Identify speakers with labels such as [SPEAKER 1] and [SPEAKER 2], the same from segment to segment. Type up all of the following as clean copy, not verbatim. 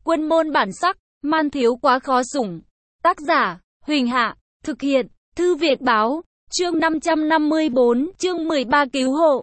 [SPEAKER 1] Quân môn bản sắc, man thiếu quá khó sủng. Tác giả, Huỳnh Hạ, thực hiện, Thư Việt Báo, chương 554, chương 13 cứu hộ.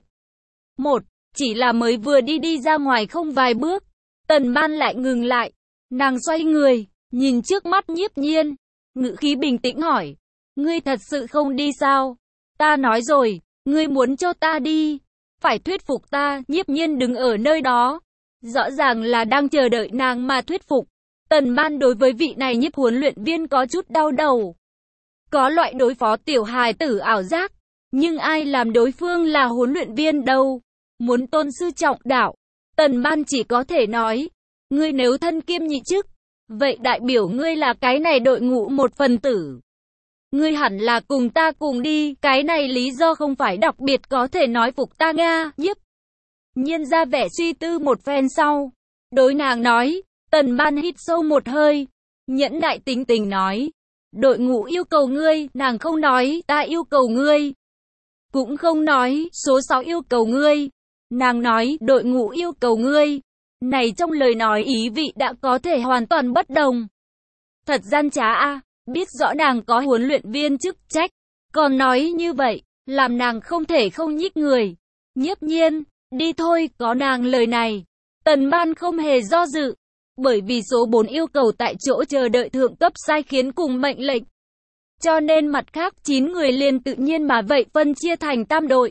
[SPEAKER 1] 1. Chỉ là mới vừa đi ra ngoài không vài bước, Tần Ban lại ngừng lại. Nàng xoay người, nhìn trước mắt Nhiếp Nhiên, ngữ khí bình tĩnh hỏi. Ngươi thật sự không đi sao? Ta nói rồi, ngươi muốn cho ta đi. Phải thuyết phục ta. Nhiếp Nhiên đứng ở nơi đó, rõ ràng là đang chờ đợi nàng mà thuyết phục. Tần Ban đối với vị này Nhiếp huấn luyện viên có chút đau đầu. Có loại đối phó tiểu hài tử ảo giác, nhưng ai làm đối phương là huấn luyện viên đâu? Muốn tôn sư trọng đạo, Tần Ban chỉ có thể nói, ngươi nếu thân kiêm nhị chức, vậy đại biểu ngươi là cái này đội ngũ một phần tử. Ngươi hẳn là cùng ta cùng đi, cái này lý do không phải đặc biệt có thể nói phục ta Nga. Nhiếp Nhiên ra vẻ suy tư một phen sau, đối nàng nói. Tần Ban hít sâu một hơi, nhẫn nại tính tình nói, đội ngũ yêu cầu ngươi, nàng không nói, ta yêu cầu ngươi. Cũng không nói, số 6 yêu cầu ngươi. Nàng nói, đội ngũ yêu cầu ngươi. Này trong lời nói ý vị đã có thể hoàn toàn bất đồng. Thật gian trá a, biết rõ nàng có huấn luyện viên chức trách, còn nói như vậy, làm nàng không thể không nhích người. Nhiếp Nhiên, đi thôi, có nàng lời này. Tần Ban không hề do dự. Bởi vì số 4 yêu cầu tại chỗ chờ đợi thượng cấp sai khiến cùng mệnh lệnh. Cho nên mặt khác 9 người liền tự nhiên mà vậy phân chia thành tam đội.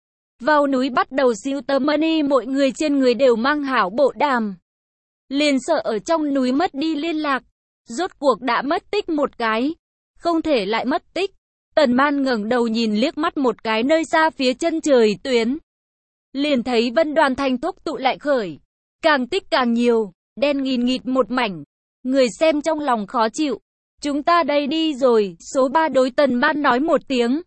[SPEAKER 1] Vào núi bắt đầu siêu tầm money, mỗi người trên người đều mang hảo bộ đàm. Liền sợ ở trong núi mất đi liên lạc. Rốt cuộc đã mất tích một cái. Không thể lại mất tích. Tần Ban ngẩng đầu nhìn liếc mắt một cái nơi xa phía chân trời tuyến. Liền thấy vân đoàn thành thúc tụ lại khởi. Càng tích càng nhiều. Đen nghìn nghịt một mảnh, người xem trong lòng khó chịu. Chúng ta đây đi rồi, số 3 đối Tần Ban nói một tiếng.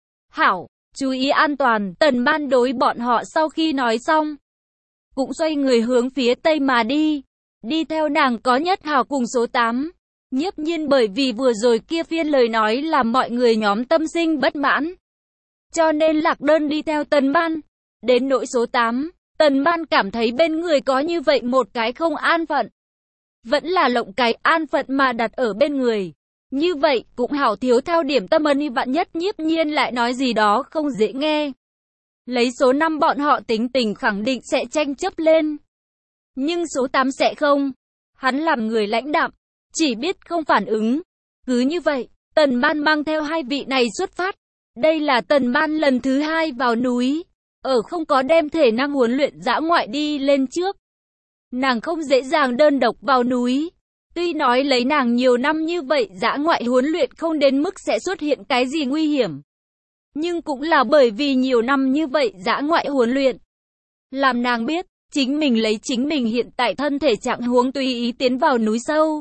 [SPEAKER 1] Hảo, chú ý an toàn. Tần Ban đối bọn họ sau khi nói xong, cũng xoay người hướng phía tây mà đi. Đi theo nàng có Nhất Hào cùng số 8. Nhiếp Nhiên bởi vì vừa rồi kia phiên lời nói làm mọi người nhóm tâm sinh bất mãn, cho nên lạc đơn đi theo Tần Ban. Đến nỗi số 8, Tần Ban cảm thấy bên người có như vậy một cái không an phận. Vẫn là lộng cái an phận mà đặt ở bên người. Như vậy cũng hảo thiếu theo điểm tâm ân, vạn nhất Nhiếp Nhiên lại nói gì đó không dễ nghe. Lấy số 5 bọn họ tính tình khẳng định sẽ tranh chấp lên. Nhưng số 8 sẽ không. Hắn làm người lãnh đạm, chỉ biết không phản ứng. Cứ như vậy, Tần Ban mang theo hai vị này xuất phát. Đây là Tần Ban lần thứ 2 vào núi. Ở không có đem thể năng huấn luyện dã ngoại đi lên trước, nàng không dễ dàng đơn độc vào núi. Tuy nói lấy nàng nhiều năm như vậy dã ngoại huấn luyện không đến mức sẽ xuất hiện cái gì nguy hiểm. Nhưng cũng là bởi vì nhiều năm như vậy dã ngoại huấn luyện, làm nàng biết, chính mình lấy chính mình hiện tại thân thể trạng huống tùy ý tiến vào núi sâu.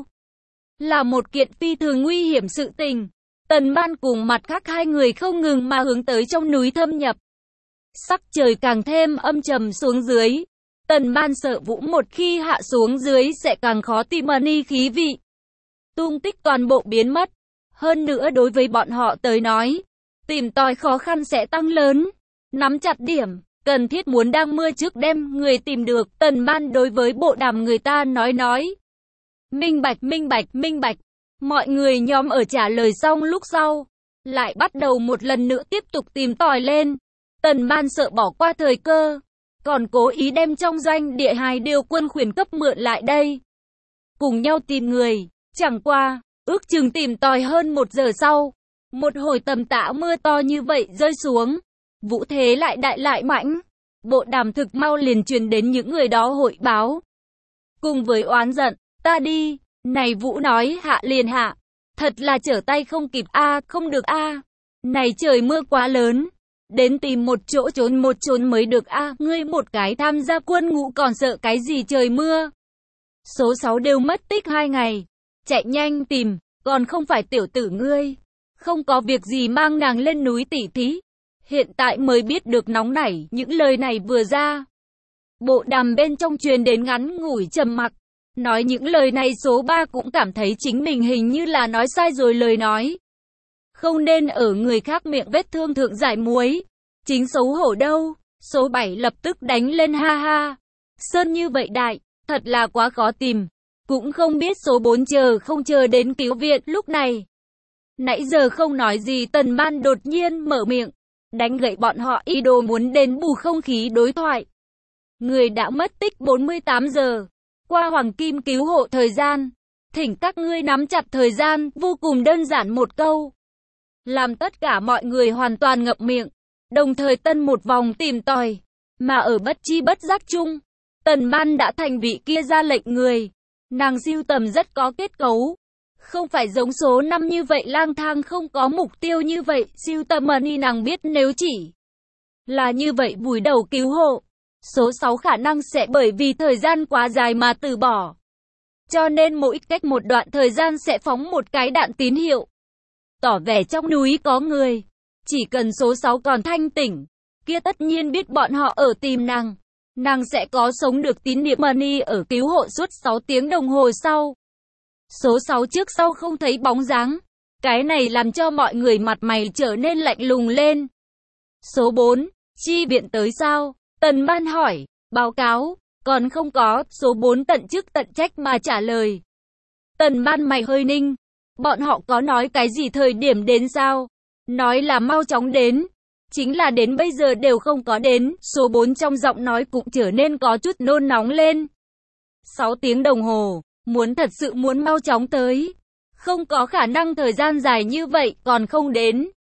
[SPEAKER 1] Là một kiện phi thường nguy hiểm sự tình. Tần Ban cùng mặt khác hai người không ngừng mà hướng tới trong núi thâm nhập. Sắc trời càng thêm âm trầm xuống dưới. Tần Ban sợ Vũ một khi hạ xuống dưới sẽ càng khó tìm money khí vị. Tung tích toàn bộ biến mất. Hơn nữa đối với bọn họ tới nói, tìm tòi khó khăn sẽ tăng lớn. Nắm chặt điểm, cần thiết muốn đang mưa trước đem người tìm được. Tần Ban đối với bộ đàm người ta nói. Minh bạch, minh bạch, minh bạch. Mọi người nhóm ở trả lời xong lúc sau, lại bắt đầu một lần nữa tiếp tục tìm tòi lên. Tần Ban sợ bỏ qua thời cơ, còn cố ý đem trong doanh địa hài điều quân khuyển cấp mượn lại đây, cùng nhau tìm người. Chẳng qua, ước chừng tìm tòi hơn 1 giờ sau, một hồi tầm tã mưa to như vậy rơi xuống. Vũ thế lại đại lại mãnh. Bộ đàm thực mau liền truyền đến những người đó hội báo. Cùng với oán giận, ta đi. Này Vũ nói hạ liền hạ. Thật là trở tay không kịp a, không được a. Này trời mưa quá lớn. Đến tìm một chỗ trốn mới được a, ngươi một cái tham gia quân ngũ còn sợ cái gì trời mưa. Số 6 đều mất tích 2 ngày. Chạy nhanh tìm, còn không phải tiểu tử ngươi. Không có việc gì mang nàng lên núi tỉ thí. Hiện tại mới biết được nóng nảy, những lời này vừa ra. Bộ đàm bên trong truyền đến ngắn ngủi trầm mặc. Nói những lời này số 3 cũng cảm thấy chính mình hình như là nói sai rồi lời nói. Không nên ở người khác miệng vết thương thượng giải muối. Chính xấu hổ đâu. Số 7 lập tức đánh lên ha ha. Sơn như vậy đại, thật là quá khó tìm. Cũng không biết số 4 chờ không chờ đến cứu viện lúc này. Nãy giờ không nói gì, Tần Ban đột nhiên mở miệng, đánh gậy bọn họ ý đồ muốn đền bù không khí đối thoại. Người đã mất tích 48 giờ, qua hoàng kim cứu hộ thời gian. Thỉnh các ngươi nắm chặt thời gian, vô cùng đơn giản một câu. Làm tất cả mọi người hoàn toàn ngậm miệng, đồng thời tân một vòng tìm tòi. Mà ở bất chi bất giác chung, Tần Ban đã thành vị kia ra lệnh người. Nàng sưu tầm rất có kết cấu. Không phải giống số 5 như vậy lang thang không có mục tiêu như vậy, sưu tầm money nàng biết nếu chỉ là như vậy vùi đầu cứu hộ. Số 6 khả năng sẽ bởi vì thời gian quá dài mà từ bỏ. Cho nên mỗi cách một đoạn thời gian sẽ phóng một cái đạn tín hiệu. Tỏ vẻ trong núi có người. Chỉ cần số 6 còn thanh tỉnh, kia tất nhiên biết bọn họ ở tìm nàng. Nàng sẽ có sống được tín niệm money ở cứu hộ suốt 6 tiếng đồng hồ sau. Số 6 trước sau không thấy bóng dáng. Cái này làm cho mọi người mặt mày trở nên lạnh lùng lên. Số 4, chi viện tới sao? Tần Ban hỏi, báo cáo, còn không có, số 4 tận chức tận trách mà trả lời. Tần Ban mày hơi ninh, bọn họ có nói cái gì thời điểm đến sao? Nói là mau chóng đến, chính là đến bây giờ đều không có đến, số 4 trong giọng nói cũng trở nên có chút nôn nóng lên. 6 tiếng đồng hồ, thật sự muốn mau chóng tới. Không có khả năng thời gian dài như vậy còn không đến.